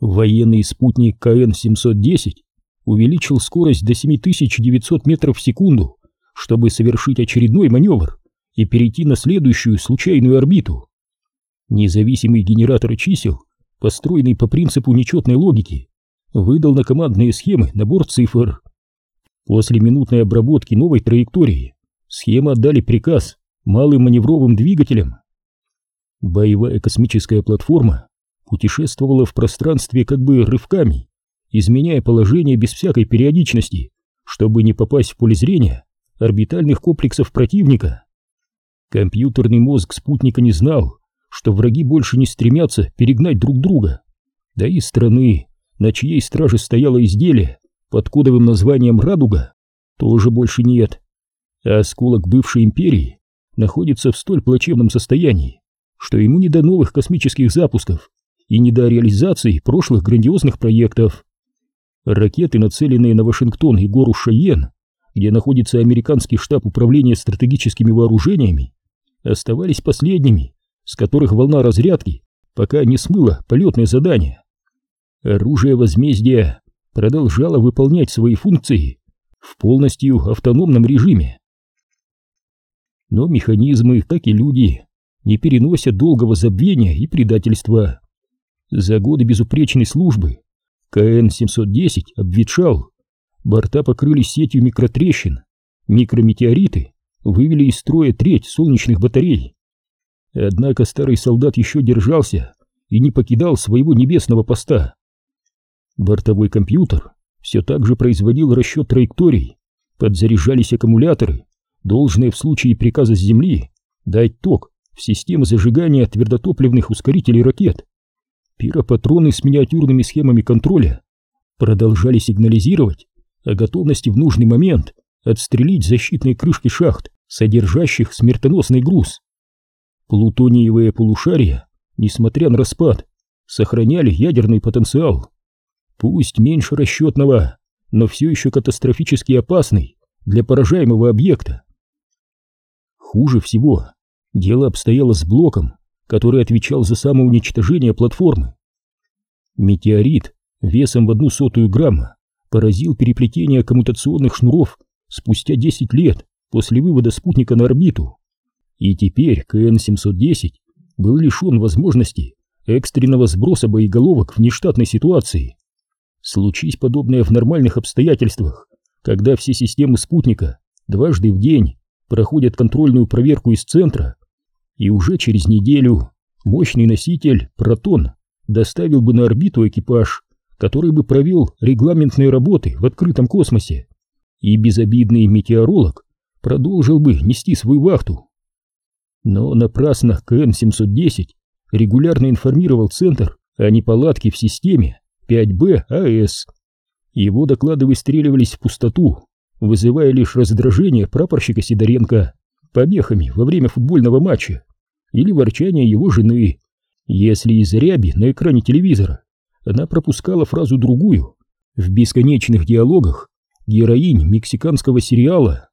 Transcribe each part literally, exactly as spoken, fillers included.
Военный спутник Ка Эн семьсот десять увеличил скорость до семь тысяч девятьсот метров в секунду, чтобы совершить очередной маневр и перейти на следующую случайную орбиту. Независимый генератор чисел, построенный по принципу нечетной логики, выдал на командные схемы набор цифр. После минутной обработки новой траектории схемы отдали приказ малым маневровым двигателям. Боевая космическая платформа путешествовала в пространстве как бы рывками, изменяя положение без всякой периодичности, чтобы не попасть в поле зрения орбитальных комплексов противника. Компьютерный мозг спутника не знал, что враги больше не стремятся перегнать друг друга, да и страны, на чьей страже стояло изделие под кодовым названием «Радуга», тоже больше нет, а осколок бывшей империи находится в столь плачевном состоянии, что ему не до новых космических запусков и не до реализации прошлых грандиозных проектов. Ракеты, нацеленные на Вашингтон и гору Шайен, где находится американский штаб управления стратегическими вооружениями, оставались последними, с которых волна разрядки пока не смыла полетное задание. Оружие возмездия продолжало выполнять свои функции в полностью автономном режиме. Но механизмы, так и люди, не переносят долгого забвения и предательства. За годы безупречной службы Ка Эн семьсот десять обветшал, борта покрылись сетью микротрещин, микрометеориты вывели из строя треть солнечных батарей. Однако старый солдат еще держался и не покидал своего небесного поста. Бортовой компьютер все так же производил расчет траекторий, подзаряжались аккумуляторы, должные в случае приказа с Земли дать ток в системы зажигания твердотопливных ускорителей ракет. Пиропатроны с миниатюрными схемами контроля продолжали сигнализировать о готовности в нужный момент отстрелить защитные крышки шахт, содержащих смертоносный груз. Плутониевые полушария, несмотря на распад, сохраняли ядерный потенциал. Пусть меньше расчетного, но все еще катастрофически опасный для поражаемого объекта. Хуже всего дело обстояло с блоком, который отвечал за самоуничтожение платформы. Метеорит весом в одну сотую грамма поразил переплетение коммутационных шнуров спустя десять лет после вывода спутника на орбиту, и теперь Ка Эн семьсот десять был лишен возможности экстренного сброса боеголовок в нештатной ситуации. Случись подобное в нормальных обстоятельствах, когда все системы спутника дважды в день проходят контрольную проверку из центра, и уже через неделю мощный носитель «Протон» доставил бы на орбиту экипаж, который бы провел регламентные работы в открытом космосе, и безобидный метеоролог продолжил бы нести свою вахту. Но напрасно Ка Эн семьсот десять регулярно информировал Центр о неполадке в системе пять Бэ А Эс. Его доклады выстреливались в пустоту, вызывая лишь раздражение прапорщика Сидоренко помехами во время футбольного матча или ворчание его жены, если из-за ряби на экране телевизора она пропускала фразу-другую в бесконечных диалогах героинь мексиканского сериала.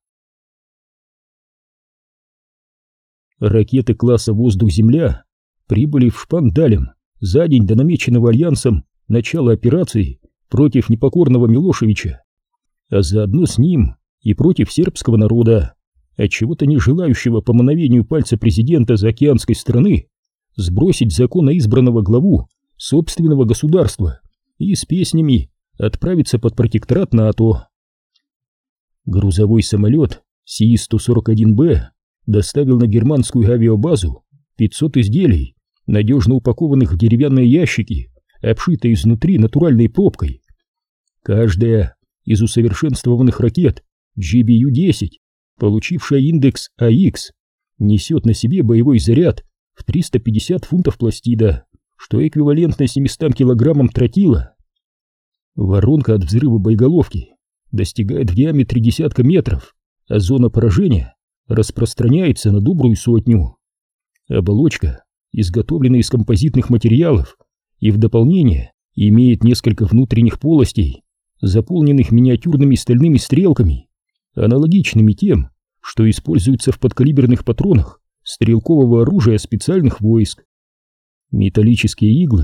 Ракеты класса «Воздух-Земля» прибыли в Шпандалем за день до намеченного Альянсом начала операции против непокорного Милошевича, а заодно с ним и против сербского народа, отчего-то не желающего по мановению пальца президента заокеанской страны сбросить законно избранного главу собственного государства и с песнями отправиться под протекторат НАТО. Грузовой самолет Си сто сорок один Бэ доставил на германскую авиабазу пятьсот изделий, надежно упакованных в деревянные ящики, обшитые изнутри натуральной пробкой. Каждая из усовершенствованных ракет Джи Би Ю десять, получившая индекс А Икс, несет на себе боевой заряд в триста пятьдесят фунтов пластида, что эквивалентно семистам килограммам тротила. Воронка от взрыва боеголовки достигает в диаметре десятка метров, а зона поражения распространяется на добрую сотню. Оболочка изготовлена из композитных материалов и в дополнение имеет несколько внутренних полостей, заполненных миниатюрными стальными стрелками, аналогичными тем, что используются в подкалиберных патронах стрелкового оружия специальных войск. Металлические иглы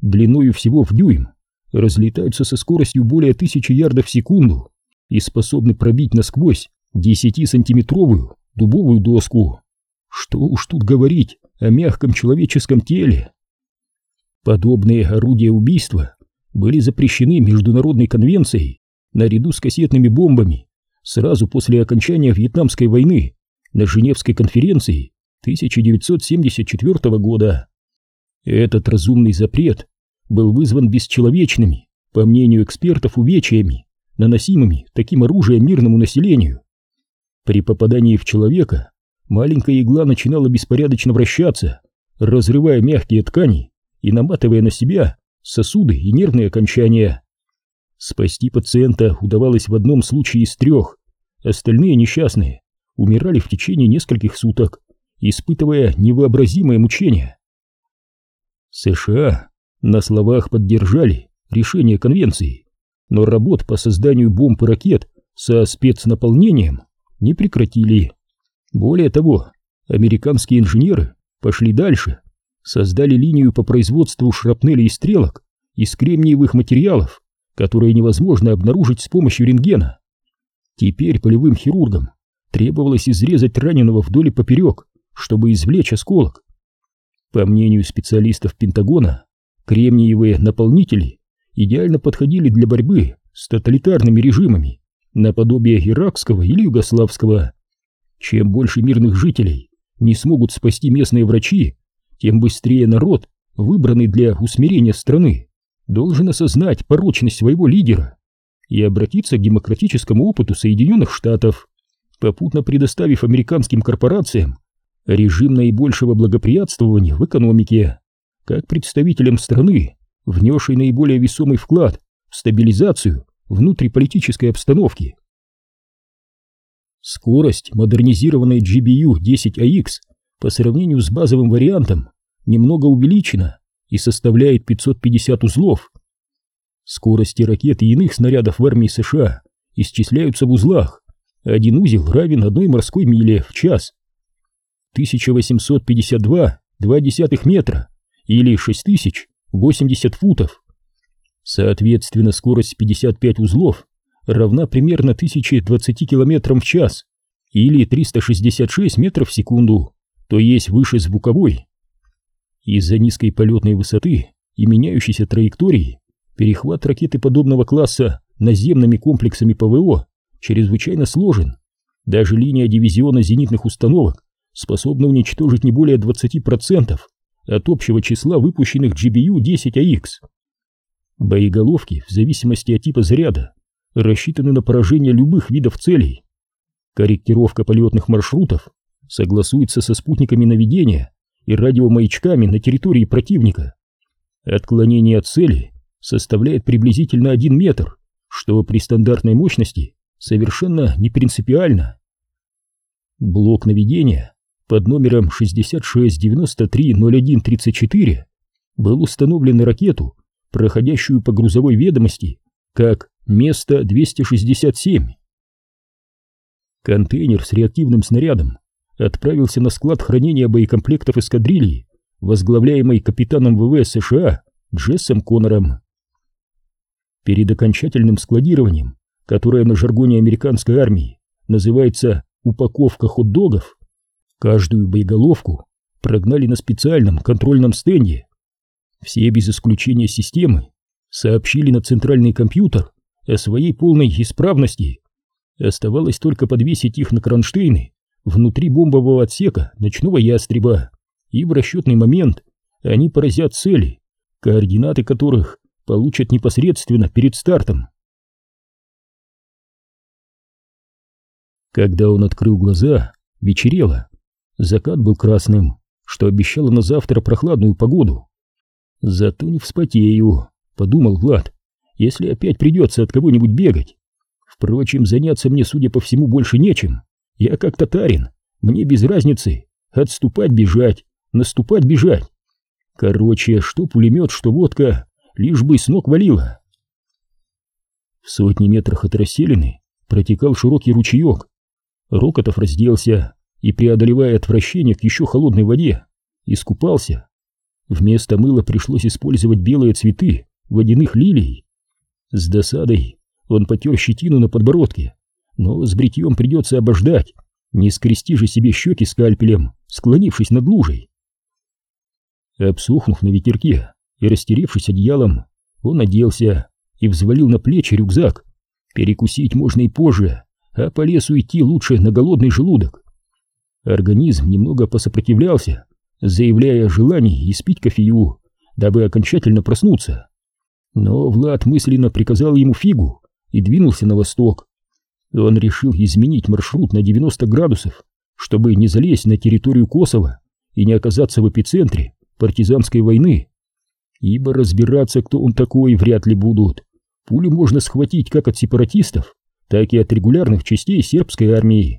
длиною всего в дюйм, разлетаются со скоростью более тысячи ярдов в секунду и способны пробить насквозь десятисантиметровую дубовую доску. Что уж тут говорить о мягком человеческом теле. Подобные орудия убийства были запрещены Международной конвенцией наряду с кассетными бомбами сразу после окончания Вьетнамской войны на Женевской конференции тысяча девятьсот семьдесят четвёртого года. Этот разумный запрет был вызван бесчеловечными, по мнению экспертов, увечьями, наносимыми таким оружием мирному населению. При попадании в человека маленькая игла начинала беспорядочно вращаться, разрывая мягкие ткани и наматывая на себя сосуды и нервные окончания. Спасти пациента удавалось в одном случае из трех, остальные несчастные умирали в течение нескольких суток, испытывая невообразимое мучение. США на словах поддержали решение конвенции, но работ по созданию бомб и ракет со спецнаполнением не прекратили. Более того, американские инженеры пошли дальше, создали линию по производству шрапнелей и стрелок из кремниевых материалов, которые невозможно обнаружить с помощью рентгена. Теперь полевым хирургам требовалось изрезать раненого вдоль и поперек, чтобы извлечь осколок. По мнению специалистов Пентагона, кремниевые наполнители идеально подходили для борьбы с тоталитарными режимами, наподобие иракского или югославского. Чем больше мирных жителей не смогут спасти местные врачи, тем быстрее народ, выбранный для усмирения страны, должен осознать порочность своего лидера и обратиться к демократическому опыту Соединенных Штатов, попутно предоставив американским корпорациям режим наибольшего благоприятствования в экономике, как представителям страны, внесшей наиболее весомый вклад в стабилизацию внутриполитической обстановки. Скорость модернизированной джи би ю десять а икс по сравнению с базовым вариантом немного увеличена и составляет пятьсот пятьдесят узлов. Скорости ракет и иных снарядов в армии США исчисляются в узлах. Один узел равен одной морской миле в час. тысяча восемьсот пятьдесят два и две десятых метра или шесть тысяч восемьдесят футов. Соответственно, скорость пятьдесят пять узлов равна примерно тысяче двадцати километрам в час или триста шестьдесят шесть метров в секунду, то есть выше звуковой. Из-за низкой полетной высоты и меняющейся траектории перехват ракеты подобного класса наземными комплексами ПВО чрезвычайно сложен. Даже линия дивизиона зенитных установок способна уничтожить не более двадцати процентов от общего числа выпущенных джи би ю десять а икс. Боеголовки, в зависимости от типа заряда, рассчитаны на поражение любых видов целей. Корректировка полетных маршрутов согласуется со спутниками наведения и радиомаячками на территории противника. Отклонение от цели составляет приблизительно один метр, что при стандартной мощности совершенно не принципиально. Блок наведения под номером шестьдесят шесть девяносто три ноль один тридцать четыре был установлен на ракету, проходящую по грузовой ведомости, как место двести шестьдесят семь. Контейнер с реактивным снарядом отправился на склад хранения боекомплектов эскадрильи, возглавляемой капитаном ВВС США Джессом Коннором. Перед окончательным складированием, которое на жаргоне американской армии называется упаковка хот-догов, каждую боеголовку прогнали на специальном контрольном стенде. Все без исключения системы сообщили на центральный компьютер о своей полной исправности. Оставалось только подвесить их на кронштейны внутри бомбового отсека ночного ястреба, и в расчетный момент они поразят цели, координаты которых получат непосредственно перед стартом. Когда он открыл глаза, вечерело. Закат был красным, что обещало на завтра прохладную погоду. «Зато не вспотею», — подумал Влад, — «если опять придется от кого-нибудь бегать. Впрочем, заняться мне, судя по всему, больше нечем. Я как татарин, мне без разницы отступать, бежать, наступать, бежать. Короче, что пулемет, что водка, лишь бы с ног валило». В сотни метрах от расселины протекал широкий ручеек. Рокотов разделся и, преодолевая отвращение к еще холодной воде, искупался. Вместо мыла пришлось использовать белые цветы водяных лилий. С досадой он потер щетину на подбородке, но с бритьем придется обождать, не скрести же себе щеки скальпелем, склонившись над лужей. Обсохнув на ветерке и растеревшись одеялом, он оделся и взвалил на плечи рюкзак. Перекусить можно и позже, а по лесу идти лучше на голодный желудок. Организм немного посопротивлялся, заявляя о желании испить кофею, дабы окончательно проснуться. Но Влад мысленно приказал ему фигу и двинулся на восток. Он решил изменить маршрут на девяносто градусов, чтобы не залезть на территорию Косово и не оказаться в эпицентре партизанской войны. Ибо разбираться, кто он такой, вряд ли будут. Пулю можно схватить как от сепаратистов, так и от регулярных частей сербской армии.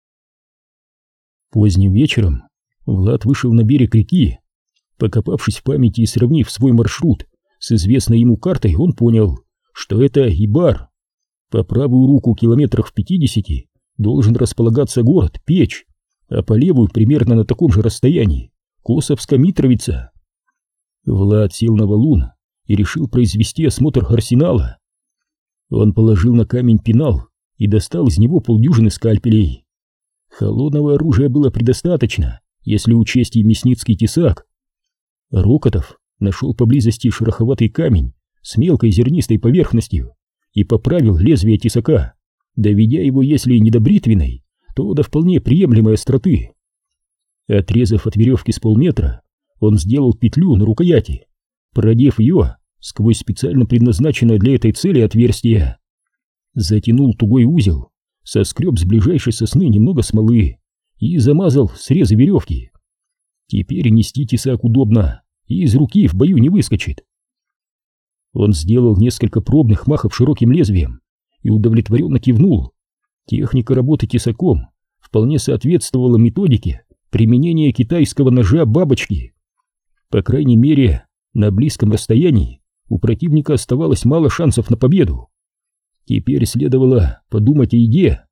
Поздним вечером Влад вышел на берег реки. Покопавшись в памяти и сравнив свой маршрут с известной ему картой, он понял, что это Ибар. По правую руку километрах в пятидесяти должен располагаться город Печь, а по левую примерно на таком же расстоянии Косовская Митровица. Влад сел на валун и решил произвести осмотр арсенала. Он положил на камень пенал и достал из него полдюжины скальпелей. Холодного оружия было предостаточно, если учесть и мясницкий тесак. Рокотов нашел поблизости шероховатый камень с мелкой зернистой поверхностью и поправил лезвие тесака, доведя его, если не до бритвенной, то до вполне приемлемой остроты. Отрезав от веревки с полметра, он сделал петлю на рукояти, продев ее сквозь специально предназначенное для этой цели отверстие. Затянул тугой узел, соскреб с ближайшей сосны немного смолы и замазал срезы веревки. Теперь нести тесак удобно и из руки в бою не выскочит. Он сделал несколько пробных махов широким лезвием и удовлетворенно кивнул. Техника работы тесаком вполне соответствовала методике применения китайского ножа бабочки. По крайней мере, на близком расстоянии у противника оставалось мало шансов на победу. Теперь следовало подумать о еде.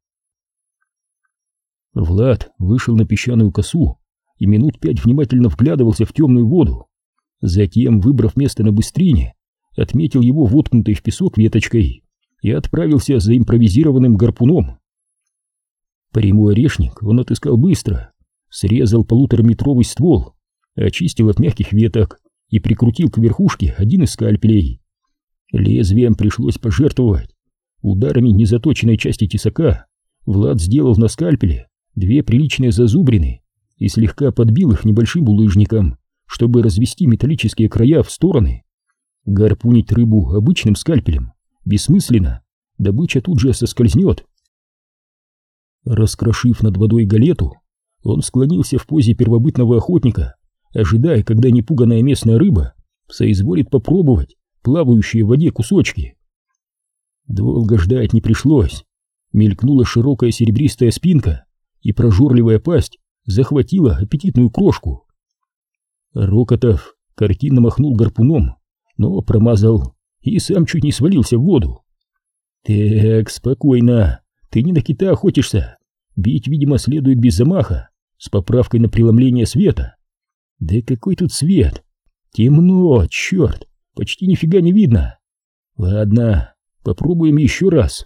Влад вышел на песчаную косу и минут пять внимательно вглядывался в темную воду. Затем, выбрав место на быстрине, отметил его воткнутой в песок веточкой и отправился за импровизированным гарпуном. Прямой орешник он отыскал быстро, срезал полутораметровый ствол, очистил от мягких веток и прикрутил к верхушке один из скальпелей. Лезвием пришлось пожертвовать. Ударами незаточенной части тесака Влад сделал на скальпеле две приличные зазубрины и слегка подбил их небольшим булыжником, чтобы развести металлические края в стороны. Гарпунить рыбу обычным скальпелем бессмысленно, добыча тут же соскользнет. Раскрошив над водой галету, он склонился в позе первобытного охотника, ожидая, когда непуганая местная рыба соизволит попробовать плавающие в воде кусочки. Долго ждать не пришлось. Мелькнула широкая серебристая спинка, и прожорливая пасть захватила аппетитную крошку. Рокотов картинно махнул гарпуном, но промазал и сам чуть не свалился в воду. «Так, спокойно, ты не на кита охотишься. Бить, видимо, следует без замаха, с поправкой на преломление света». «Да какой тут свет? Темно, черт, почти нифига не видно. Ладно, попробуем еще раз».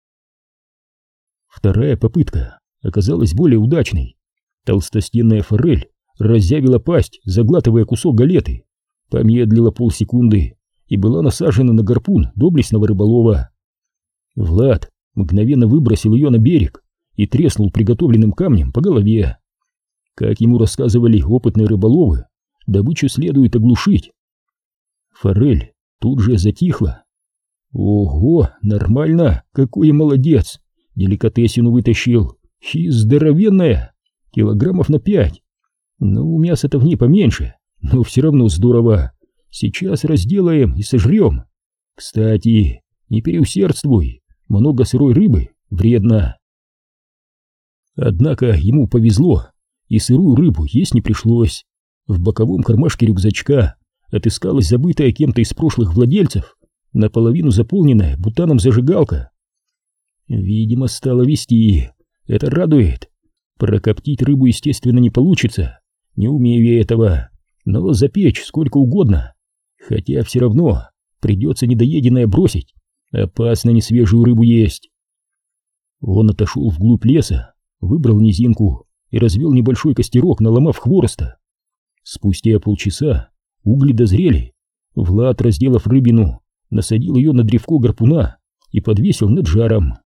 Вторая попытка оказалась более удачной. Толстостенная форель разъявила пасть, заглатывая кусок галеты, помедлила полсекунды и была насажена на гарпун доблестного рыболова. Влад мгновенно выбросил ее на берег и треснул приготовленным камнем по голове. Как ему рассказывали опытные рыболовы, добычу следует оглушить. Форель тут же затихла. Ого, нормально, какой молодец! Деликатесину вытащил. И здоровенная, килограммов на пять. Ну, мяса-то в ней поменьше, но все равно здорово. Сейчас разделаем и сожрем. Кстати, не переусердствуй, много сырой рыбы вредно. Однако ему повезло, и сырую рыбу есть не пришлось. В боковом кармашке рюкзачка отыскалась забытая кем-то из прошлых владельцев, наполовину заполненная бутаном зажигалка. Видимо, стало вести. Это радует. Прокоптить рыбу, естественно, не получится. Не умею я этого. но запечь сколько угодно, хотя все равно придется недоеденное бросить, опасно несвежую рыбу есть. Он отошел вглубь леса, выбрал низинку и развел небольшой костерок, наломав хвороста. Спустя полчаса угли дозрели. Влад, разделав рыбину, насадил ее на древко гарпуна и подвесил над жаром.